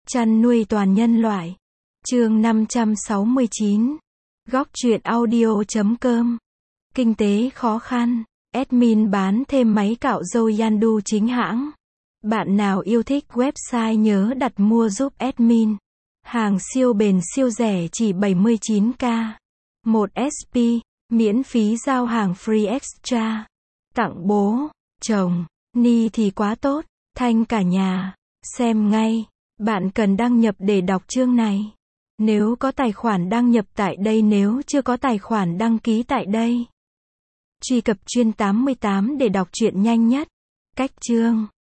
Chăn nuôi toàn nhân loại. Chương 569. Góc truyện audio.com. Kinh tế khó khăn. Admin bán thêm máy cạo râu Yandu chính hãng. Bạn nào yêu thích website nhớ đặt mua giúp admin. Hàng siêu bền siêu rẻ chỉ 79k. 1 SP, miễn phí giao hàng free extra. Tặng bố, chồng, ni thì quá tốt, thanh cả nhà. Xem ngay. Bạn cần đăng nhập để đọc chương này. Nếu có tài khoản đăng nhập tại đây, nếu chưa có tài khoản đăng ký tại đây. Truy cập chuyên 88 để đọc truyện nhanh nhất. Cách chương.